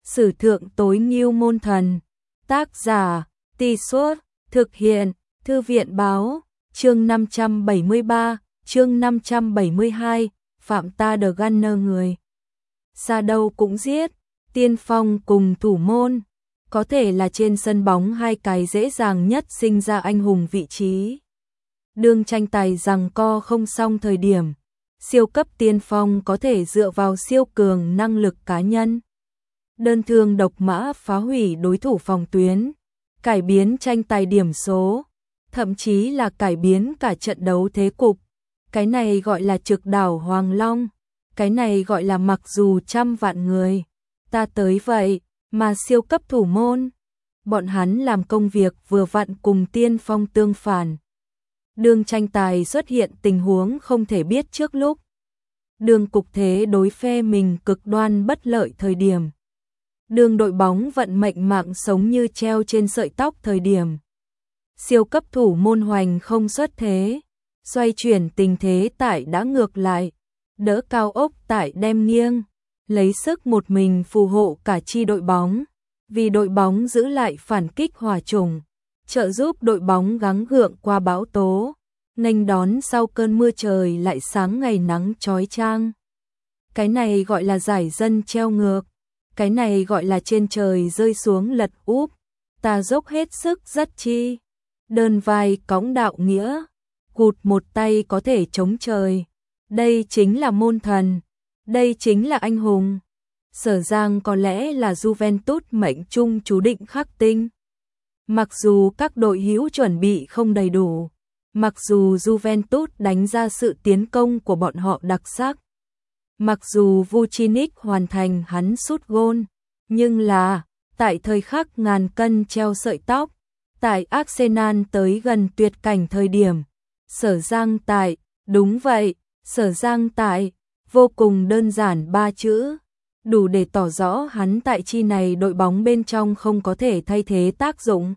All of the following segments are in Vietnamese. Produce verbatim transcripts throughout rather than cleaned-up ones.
Sử thượng tối ngưu môn thần. Tác giả, Tì Suốt, thực hiện, Thư viện báo, chương năm trăm bảy mươi ba, chương năm trăm bảy mươi hai, phạm ta The Gunner người. Xa đâu cũng giết, tiên phong cùng thủ môn, có thể là trên sân bóng hai cái dễ dàng nhất sinh ra anh hùng vị trí. Đương tranh tài giằng co không xong thời điểm, siêu cấp tiên phong có thể dựa vào siêu cường năng lực cá nhân, đơn thương độc mã phá hủy đối thủ phòng tuyến, cải biến tranh tài điểm số, thậm chí là cải biến cả trận đấu thế cục. Cái này gọi là trực đảo Hoàng Long, cái này gọi là mặc dù trăm vạn người, ta tới vậy, mà siêu cấp thủ môn, bọn hắn làm công việc vừa vặn cùng tiên phong tương phản. Đương tranh tài xuất hiện tình huống không thể biết trước lúc, đương cục thế đối phe mình cực đoan bất lợi thời điểm, đương đội bóng vận mệnh mạng sống như treo trên sợi tóc thời điểm, siêu cấp thủ môn hoành không xuất thế, xoay chuyển tình thế tại đã ngược lại, đỡ cao ốc tại đem nghiêng, lấy sức một mình phù hộ cả chi đội bóng, vì đội bóng giữ lại phản kích hòa chủng, trợ giúp đội bóng gắng gượng qua bão tố, nghênh đón sau cơn mưa trời lại sáng ngày nắng chói chang. Cái này gọi là giải dân treo ngược, cái này gọi là trên trời rơi xuống lật úp, ta dốc hết sức rất chi, đơn vai cõng đạo nghĩa, cụt một tay có thể chống trời. Đây chính là môn thần, đây chính là anh hùng. Sở Giang có lẽ là Juventus mệnh trung chú định khắc tinh. Mặc dù các đội hữu chuẩn bị không đầy đủ, mặc dù Juventus đánh ra sự tiến công của bọn họ đặc sắc, mặc dù Vucinic hoàn thành hắn sút gôn, nhưng là, tại thời khắc ngàn cân treo sợi tóc, tại Arsenal tới gần tuyệt cảnh thời điểm, Sở Giang tại, đúng vậy, Sở Giang tại, vô cùng đơn giản ba chữ, đủ để tỏ rõ hắn tại chi này đội bóng bên trong không có thể thay thế tác dụng.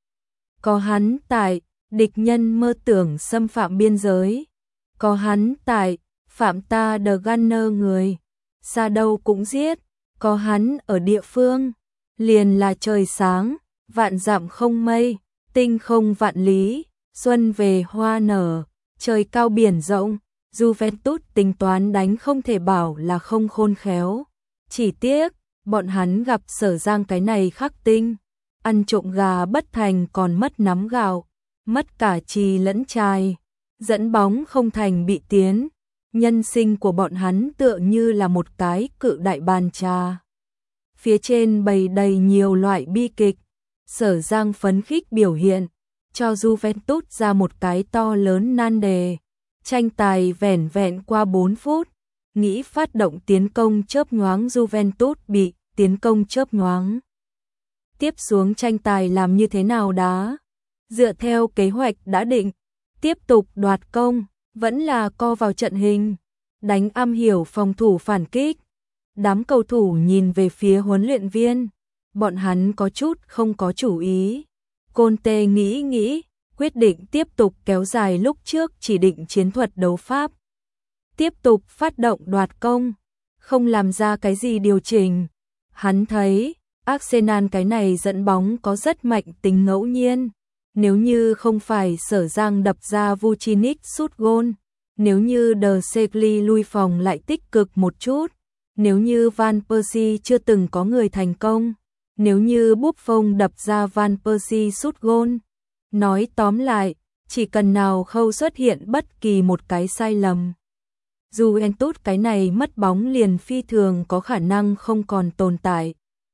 Có hắn tại, địch nhân mơ tưởng xâm phạm biên giới, có hắn tại, phạm ta The Gunner người, xa đâu cũng giết, có hắn ở địa phương, liền là trời sáng, vạn dặm không mây, tinh không vạn lý, xuân về hoa nở, trời cao biển rộng. Juventus tính toán đánh không thể bảo là không khôn khéo. Chỉ tiếc, bọn hắn gặp Sở Giang cái này khắc tinh, ăn trộm gà bất thành còn mất nắm gạo, mất cả trì lẫn chài, dẫn bóng không thành bị tiến. Nhân sinh của bọn hắn tựa như là một cái cự đại bàn trà. Phía trên bày đầy nhiều loại bi kịch, Sở Giang phấn khích biểu hiện, cho Juventus ra một cái to lớn nan đề. Tranh tài vẻn vẹn qua bốn phút, nghĩ phát động tiến công chớp nhoáng Juventus bị tiến công chớp nhoáng. Tiếp xuống tranh tài làm như thế nào đá? Dựa theo kế hoạch đã định, tiếp tục đoạt công, vẫn là co vào trận hình, đánh am hiểu phòng thủ phản kích. Đám cầu thủ nhìn về phía huấn luyện viên, bọn hắn có chút không có chủ ý. Conte nghĩ nghĩ, quyết định tiếp tục kéo dài lúc trước chỉ định chiến thuật đấu pháp. Tiếp tục phát động đoạt công, không làm ra cái gì điều chỉnh. Hắn thấy, Arsenal cái này dẫn bóng có rất mạnh tính ngẫu nhiên. Nếu như không phải Sở Giang đập ra Vucinic sút gôn, nếu như De Segli lui phòng lại tích cực một chút, nếu như Van Persie chưa từng có người thành công, nếu như Buffon đập ra Van Persie sút gôn. Nói tóm lại, chỉ cần nào khâu xuất hiện bất kỳ một cái sai lầm, Juventus cái này mất bóng liền phi thường có khả năng không còn tồn tại.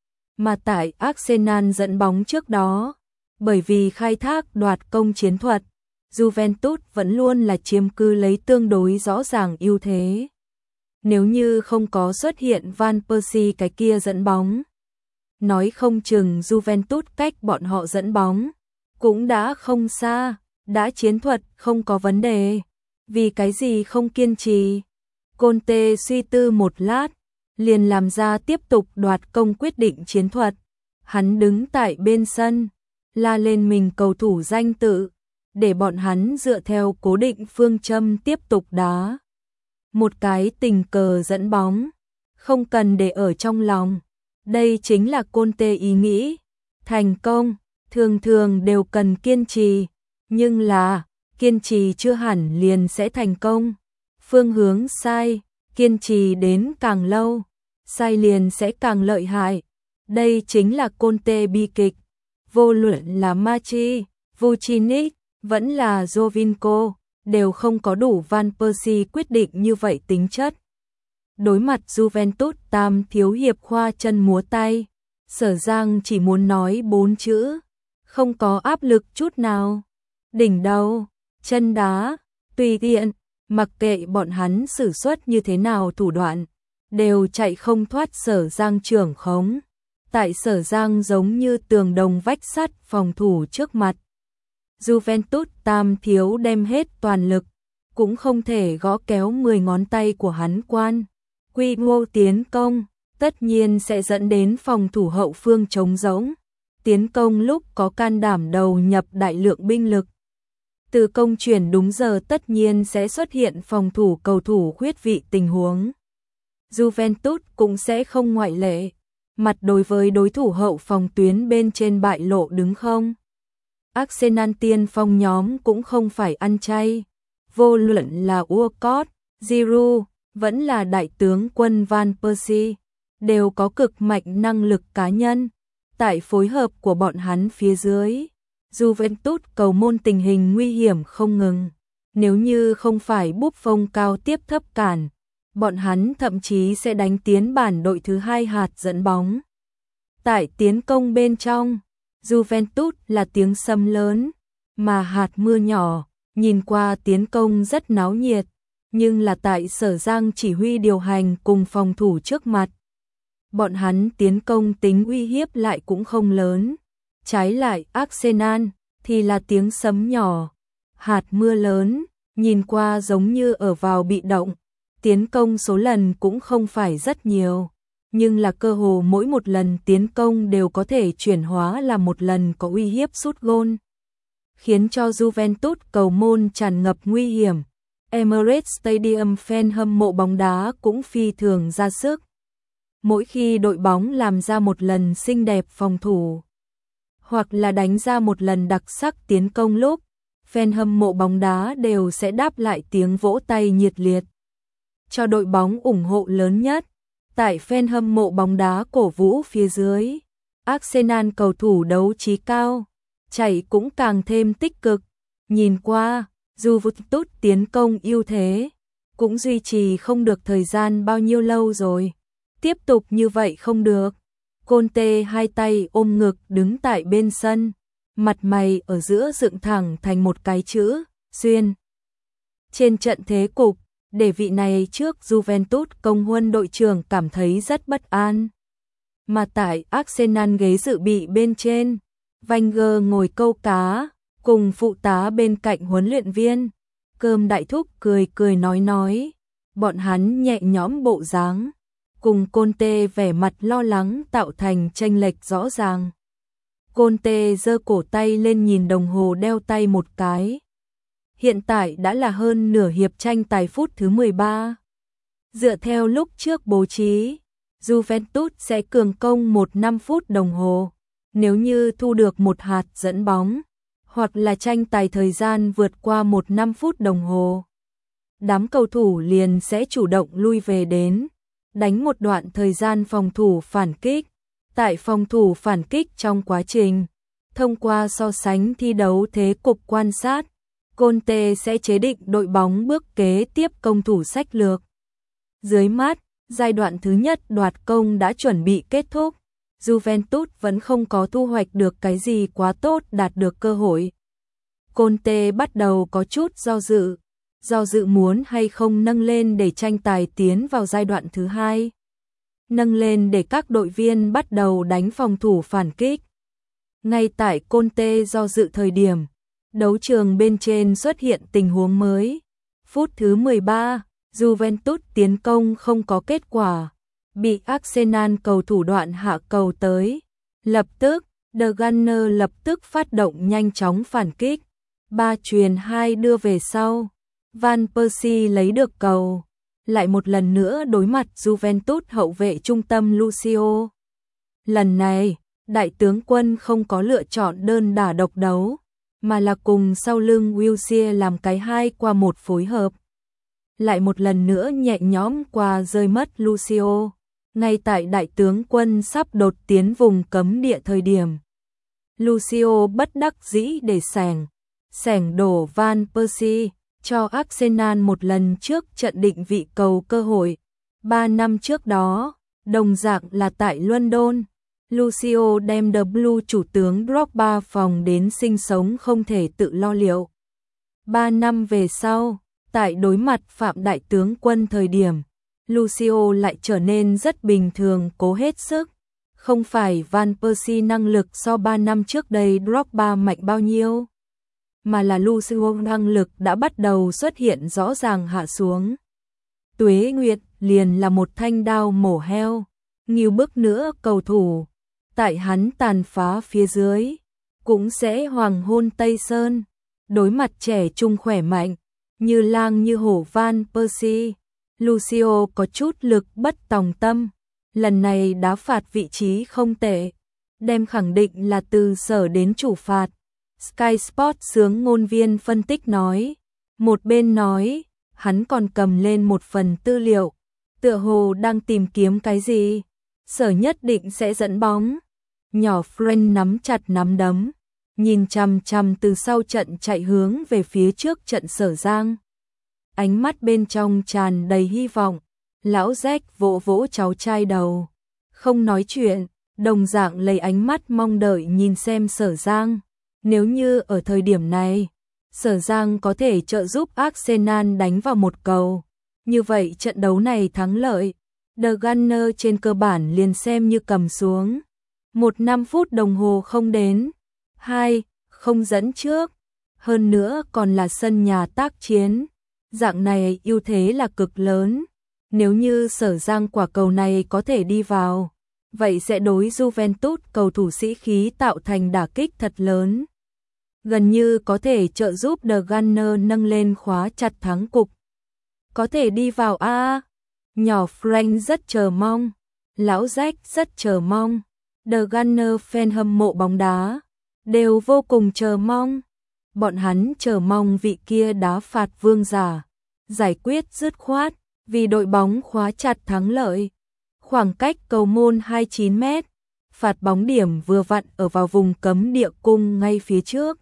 Mà tại Arsenal dẫn bóng trước đó, bởi vì khai thác đoạt công chiến thuật, Juventus vẫn luôn là chiếm cứ lấy tương đối rõ ràng ưu thế. Nếu như không có xuất hiện Van Persie cái kia dẫn bóng, nói không chừng Juventus cách bọn họ dẫn bóng cũng đã không xa, đã chiến thuật không có vấn đề. Vì cái gì không kiên trì? Conte suy tư một lát, liền làm ra tiếp tục đoạt công quyết định chiến thuật. Hắn đứng tại bên sân, la lên mình cầu thủ danh tự, để bọn hắn dựa theo cố định phương châm tiếp tục đá. Một cái tình cờ dẫn bóng, không cần để ở trong lòng, Đây chính là Conte ý nghĩ. Thành công, thường thường đều cần kiên trì, nhưng là, kiên trì chưa hẳn liền sẽ thành công. Phương hướng sai, kiên trì đến càng lâu, sai liền sẽ càng lợi hại. Đây chính là Conte bi kịch. Vô luận là Machi, Vucinic, vẫn là Jovinko, đều không có đủ Van Persie quyết định như vậy tính chất. Đối mặt Juventus tam thiếu hiệp khoa chân múa tay, Sở Giang chỉ muốn nói bốn chữ, không có áp lực chút nào. Đỉnh đầu, chân đá, tùy tiện, mặc kệ bọn hắn sử xuất như thế nào thủ đoạn, đều chạy không thoát Sở Giang trưởng khống. Tại Sở Giang giống như tường đồng vách sắt phòng thủ trước mặt. Juventus tam thiếu đem hết toàn lực, cũng không thể gõ kéo mười ngón tay của hắn quan. Quy mô tiến công, tất nhiên sẽ dẫn đến phòng thủ hậu phương trống rỗng. Tiến công lúc có can đảm đầu nhập đại lượng binh lực. Từ công chuyển đúng giờ tất nhiên sẽ xuất hiện phòng thủ cầu thủ khuyết vị tình huống. Juventus cũng sẽ không ngoại lệ. Mặt đối với đối thủ hậu phòng tuyến bên trên bại lộ đứng không. Arsenal tiên phong nhóm cũng không phải ăn chay. Vô luận là Walcott, Giroud, vẫn là đại tướng quân Van Persie, đều có cực mạnh năng lực cá nhân. Tại phối hợp của bọn hắn phía dưới, Juventus cầu môn tình hình nguy hiểm không ngừng. Nếu như không phải Buffon cao tiếp thấp cản, bọn hắn thậm chí sẽ đánh tiến bản đội thứ hai hạt dẫn bóng. Tại tiến công bên trong, Juventus là tiếng sấm lớn, mà hạt mưa nhỏ, nhìn qua tiến công rất náo nhiệt, nhưng là tại Sở Giang chỉ huy điều hành cùng phòng thủ trước mặt. Bọn hắn tiến công tính uy hiếp lại cũng không lớn. Trái lại Arsenal thì là tiếng sấm nhỏ, hạt mưa lớn, nhìn qua giống như ở vào bị động. Tiến công số lần cũng không phải rất nhiều, nhưng là cơ hồ mỗi một lần tiến công đều có thể chuyển hóa là một lần có uy hiếp sút gôn, khiến cho Juventus cầu môn tràn ngập nguy hiểm. Emirates Stadium fan hâm mộ bóng đá cũng phi thường ra sức. Mỗi khi đội bóng làm ra một lần xinh đẹp phòng thủ, hoặc là đánh ra một lần đặc sắc tiến công lúc, fan hâm mộ bóng đá đều sẽ đáp lại tiếng vỗ tay nhiệt liệt. Cho đội bóng ủng hộ lớn nhất, tại fan hâm mộ bóng đá cổ vũ phía dưới, Arsenal cầu thủ đấu trí cao, chạy cũng càng thêm tích cực. Nhìn qua, Juventus tiến công ưu thế, cũng duy trì không được thời gian bao nhiêu lâu rồi. Tiếp tục như vậy không được. Conte hai tay ôm ngực đứng tại bên sân, mặt mày ở giữa dựng thẳng thành một cái chữ, xuyên. Trên trận thế cục, để vị này trước Juventus công huân đội trưởng cảm thấy rất bất an. Mà tại Arsenal ghế dự bị bên trên, Wenger ngồi câu cá, cùng phụ tá bên cạnh huấn luyện viên. Cơm đại thúc cười cười nói nói, bọn hắn nhẹ nhõm bộ dáng, cùng Conte vẻ mặt lo lắng tạo thành chênh lệch rõ ràng. Conte giơ cổ tay lên nhìn đồng hồ đeo tay một cái. Hiện tại đã là hơn nửa hiệp tranh tài phút thứ mười ba. Dựa theo lúc trước bố trí, Juventus sẽ cường công một năm phút đồng hồ. Nếu như thu được một hạt dẫn bóng, hoặc là tranh tài thời gian vượt qua một năm phút đồng hồ, đám cầu thủ liền sẽ chủ động lui về đến, đánh một đoạn thời gian phòng thủ phản kích. Tại phòng thủ phản kích trong quá trình, thông qua so sánh thi đấu thế cục quan sát, Conte sẽ chế định đội bóng bước kế tiếp công thủ sách lược. Dưới mắt, giai đoạn thứ nhất đoạt công đã chuẩn bị kết thúc. Juventus vẫn không có thu hoạch được cái gì quá tốt đạt được cơ hội. Conte bắt đầu có chút do dự, do dự muốn hay không nâng lên để tranh tài tiến vào giai đoạn thứ hai. Nâng lên để các đội viên bắt đầu đánh phòng thủ phản kích. Ngay tại Conte do dự thời điểm, đấu trường bên trên xuất hiện tình huống mới. Phút thứ mười ba, Juventus tiến công không có kết quả, bị Arsenal cầu thủ đoạn hạ cầu tới. Lập tức, The Gunner lập tức phát động nhanh chóng phản kích. Ba chuyền hai đưa về sau. Van Persie lấy được cầu. Lại một lần nữa đối mặt Juventus hậu vệ trung tâm Lucio. Lần này, đại tướng quân không có lựa chọn đơn đả độc đấu, mà là cùng sau lưng Wilshere làm cái hai qua một phối hợp. Lại một lần nữa nhẹ nhõm qua rơi mất Lucio, ngay tại đại tướng quân sắp đột tiến vùng cấm địa thời điểm. Lucio bất đắc dĩ để sẻng, sẻng đổ Van Persie, cho Arsenal một lần trước trận định vị cầu cơ hội. Ba năm trước đó, đồng dạng là tại London, Lucio đem The Blue chủ tướng Drogba phòng đến sinh sống không thể tự lo liệu. Ba năm về sau, tại đối mặt Phạm đại tướng quân thời điểm, Lucio lại trở nên rất bình thường, cố hết sức. Không phải Van Persie năng lực so ba năm trước đây Drogba mạnh bao nhiêu, mà là Lucio năng lực đã bắt đầu xuất hiện rõ ràng hạ xuống. Tuế Nguyệt liền là một thanh đao mổ heo, nhiều bước nữa cầu thủ, tại hắn tàn phá phía dưới, cũng sẽ hoàng hôn Tây Sơn. Đối mặt trẻ trung khỏe mạnh, như lang như hổ Van Persie, Lucio có chút lực bất tòng tâm. Lần này đá phạt vị trí không tệ, đem khẳng định là từ sở đến chủ phạt. Sky Sports sướng ngôn viên phân tích nói, một bên nói, hắn còn cầm lên một phần tư liệu, tựa hồ đang tìm kiếm cái gì, sở nhất định sẽ dẫn bóng. Nhỏ Frank nắm chặt nắm đấm, nhìn chằm chằm từ sau trận chạy hướng về phía trước trận Sở Giang. Ánh mắt bên trong tràn đầy hy vọng, lão Jack vỗ vỗ cháu trai đầu, không nói chuyện, đồng dạng lấy ánh mắt mong đợi nhìn xem Sở Giang. Nếu như ở thời điểm này, Sở Giang có thể trợ giúp Arsenal đánh vào một cầu, như vậy trận đấu này thắng lợi, The Gunner trên cơ bản liền xem như cầm xuống. Một năm phút đồng hồ không đến, hai, không dẫn trước, hơn nữa còn là sân nhà tác chiến, dạng này ưu thế là cực lớn. Nếu như Sở Giang quả cầu này có thể đi vào, vậy sẽ đối Juventus cầu thủ sĩ khí tạo thành đả kích thật lớn, gần như có thể trợ giúp The Gunner nâng lên khóa chặt thắng cục. Có thể đi vào a à? Nhỏ Frank rất chờ mong, lão Jack rất chờ mong, The Gunner fan hâm mộ bóng đá đều vô cùng chờ mong. Bọn hắn chờ mong vị kia đá phạt vương giả giải quyết dứt khoát, vì đội bóng khóa chặt thắng lợi. Khoảng cách cầu môn hai mươi chín mét, phạt bóng điểm vừa vặn ở vào vùng cấm địa cung ngay phía trước.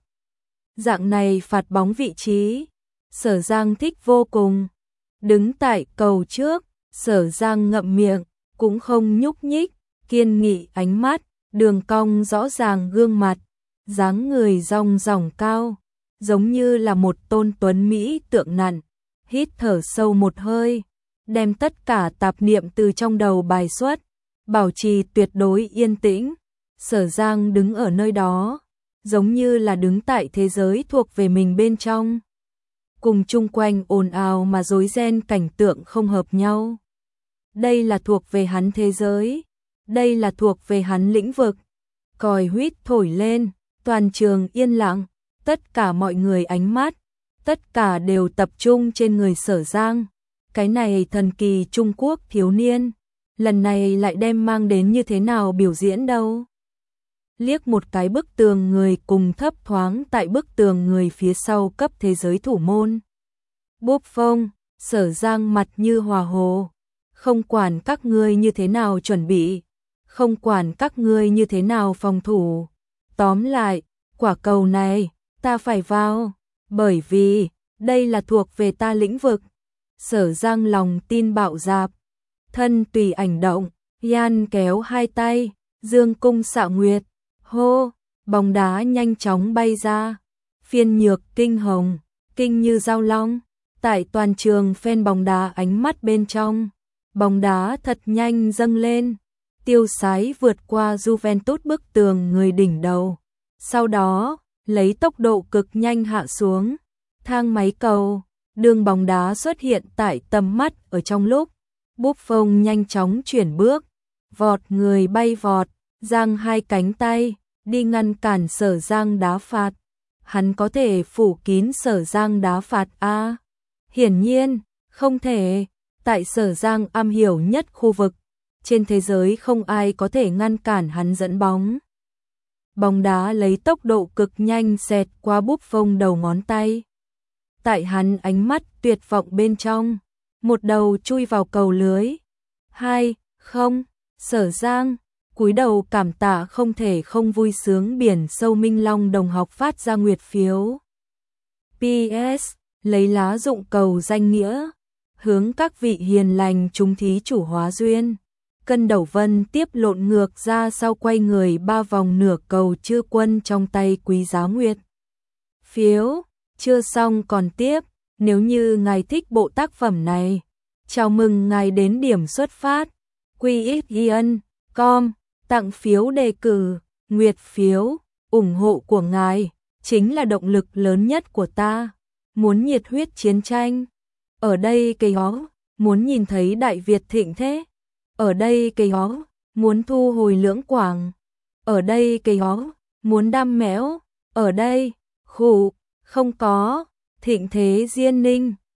Dạng này phạt bóng vị trí, Sở Giang thích vô cùng. Đứng tại cầu trước, Sở Giang ngậm miệng, cũng không nhúc nhích, kiên nghị ánh mắt, đường cong rõ ràng gương mặt, dáng người rong ròng cao, giống như là một tôn tuấn Mỹ tượng nặn. Hít thở sâu một hơi, đem tất cả tạp niệm từ trong đầu bài xuất, bảo trì tuyệt đối yên tĩnh. Sở Giang đứng ở nơi đó, giống như là đứng tại thế giới thuộc về mình bên trong. Cùng chung quanh ồn ào mà rối ren cảnh tượng không hợp nhau. Đây là thuộc về hắn thế giới, đây là thuộc về hắn lĩnh vực. Còi huýt thổi lên, toàn trường yên lặng, tất cả mọi người ánh mắt, tất cả đều tập trung trên người Sở Giang. Cái này thần kỳ Trung Quốc thiếu niên, lần này lại đem mang đến như thế nào biểu diễn đâu. Liếc một cái bức tường người cùng thấp thoáng tại bức tường người phía sau cấp thế giới thủ môn. Buffon, Sở Giang mặt như hòa hồ, không quản các ngươi như thế nào chuẩn bị, không quản các ngươi như thế nào phòng thủ. Tóm lại, quả cầu này, ta phải vào, bởi vì, đây là thuộc về ta lĩnh vực. Sở Giang lòng tin bạo dạp, thân tùy ảnh động, Yan kéo hai tay, dương cung xạ nguyệt, hô, bóng đá nhanh chóng bay ra, phiên nhược kinh hồng, kinh như dao long, tại toàn trường fan bóng đá ánh mắt bên trong, bóng đá thật nhanh dâng lên, tiêu sái vượt qua Juventus bức tường người đỉnh đầu, sau đó, lấy tốc độ cực nhanh hạ xuống, thang máy cầu, đường bóng đá xuất hiện tại tầm mắt ở trong lúc, Buffon nhanh chóng chuyển bước, vọt người bay vọt, giang hai cánh tay, đi ngăn cản Sở Giang đá phạt. Hắn có thể phủ kín Sở Giang đá phạt a? Hiển nhiên, không thể, tại Sở Giang am hiểu nhất khu vực, trên thế giới không ai có thể ngăn cản hắn dẫn bóng. Bóng đá lấy tốc độ cực nhanh xẹt qua búp phông đầu ngón tay. Tại hắn ánh mắt tuyệt vọng bên trong, một đầu chui vào cầu lưới. Hai, không, Sở Giang cúi đầu cảm tạ không thể không vui sướng biển sâu Minh Long đồng học phát ra nguyệt phiếu. pê ét lấy lá dụng cầu danh nghĩa, hướng các vị hiền lành chúng thí chủ hóa duyên. Cân Đầu Vân tiếp lộn ngược ra sau quay người ba vòng nửa cầu chư quân trong tay quý giá nguyệt phiếu. Chưa xong còn tiếp, nếu như ngài thích bộ tác phẩm này, chào mừng ngài đến điểm xuất phát quy ích yên com tặng phiếu đề cử, nguyệt phiếu, ủng hộ của ngài chính là động lực lớn nhất của ta. Muốn nhiệt huyết chiến tranh, ở đây cây hó, muốn nhìn thấy Đại Việt thịnh thế, ở đây cây hó, muốn thu hồi Lưỡng Quảng, ở đây cây hó, muốn đam mẽo, ở đây, khủ, không có, thịnh thế Diên Ninh.